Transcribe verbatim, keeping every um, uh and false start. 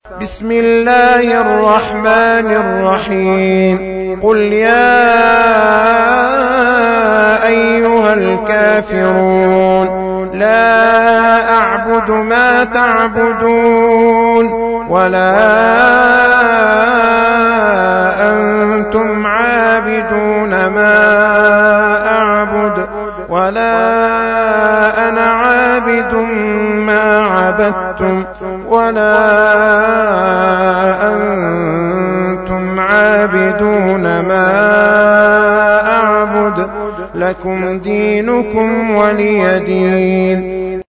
بسم الله الرحمن الرحيم. قل يا أيها الكافرون لا أعبد ما تعبدون ولا أنتم عابدون ما أعبد ولا أنا عابد ما عبدتم ولا أنتم عابدون ما أعبد لكم دينكم ولي دين.